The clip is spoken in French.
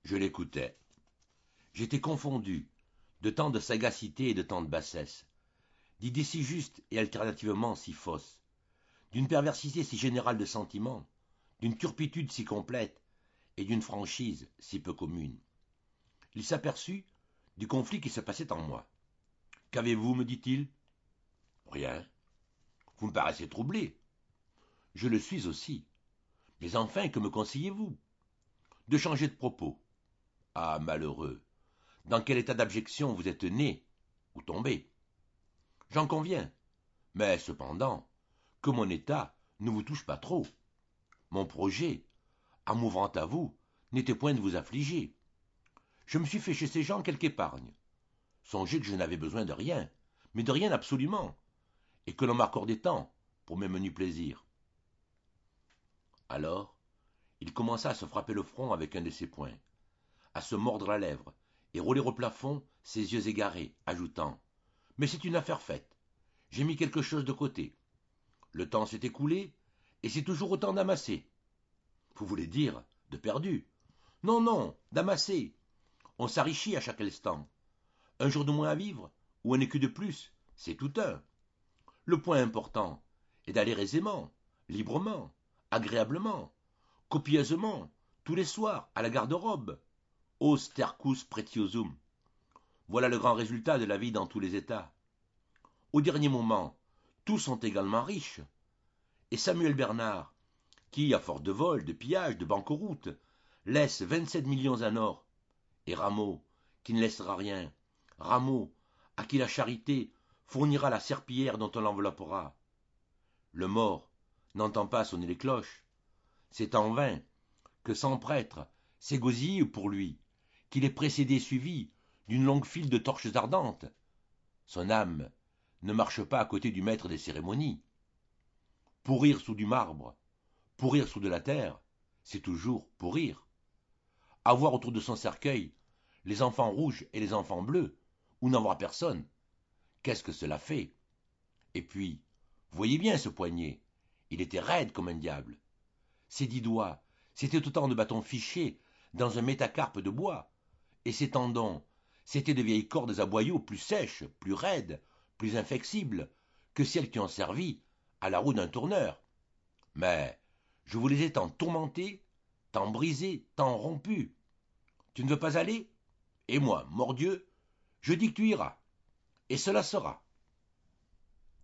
Je l'écoutais. J'étais confondu, de tant de sagacité et de tant de bassesse, d'idées si justes et alternativement si fausses, d'une perversité si générale de sentiments, d'une turpitude si complète et d'une franchise si peu commune. Il s'aperçut du conflit qui se passait en moi. Qu'avez-vous, me dit-il? Rien. Vous me paraissez troublé. Je le suis aussi. Mais enfin, que me conseillez-vous? De changer de propos. Ah, malheureux, dans quel état d'abjection vous êtes né ou tombé? J'en conviens, mais cependant, que mon état ne vous touche pas trop. Mon projet, en m'ouvrant à vous, n'était point de vous affliger. Je me suis fait chez ces gens quelque épargne. Songez que je n'avais besoin de rien, mais de rien absolument, et que l'on m'accordait tant pour mes menus plaisirs. Alors, il commença à se frapper le front avec un de ses poings, à se mordre la lèvre, et rouler au plafond ses yeux égarés, ajoutant « Mais c'est une affaire faite. J'ai mis quelque chose de côté. Le temps s'est écoulé, et c'est toujours autant d'amassé. Vous voulez dire de perdu? Non, non, d'amassé. On s'enrichit à chaque instant. Un jour de moins à vivre, ou un écu de plus, c'est tout un. Le point important est d'aller aisément, librement, agréablement, copieusement, tous les soirs, à la garde-robe. Os tercus pretiosum. Voilà le grand résultat de la vie dans tous les états. Au dernier moment, tous sont également riches. Et Samuel Bernard, qui, à force de vol, de pillage, de banqueroute, laisse 27 millions en or, et Rameau, qui ne laissera rien, Rameau, à qui la charité fournira la serpillière dont on l'enveloppera. Le mort n'entend pas sonner les cloches. C'est en vain que sans prêtre s'égosille pour lui, qu'il est précédé suivi d'une longue file de torches ardentes. Son âme ne marche pas à côté du maître des cérémonies. Pourrir sous du marbre, pourrir sous de la terre, c'est toujours pourrir. Avoir autour de son cercueil les enfants rouges et les enfants bleus, ou n'en voir personne, qu'est-ce que cela fait? Et puis, voyez bien ce poignet, il était raide comme un diable. Ses 10 doigts, c'était autant de bâtons fichés dans un métacarpe de bois, et ses tendons, c'étaient de vieilles cordes à boyaux plus sèches, plus raides, plus inflexibles que celles qui ont servi à la roue d'un tourneur. Mais je vous les ai tant tourmentés, tant brisés, tant rompus. Tu ne veux pas aller? Et moi, mordieu, je dis que tu iras. Et cela sera.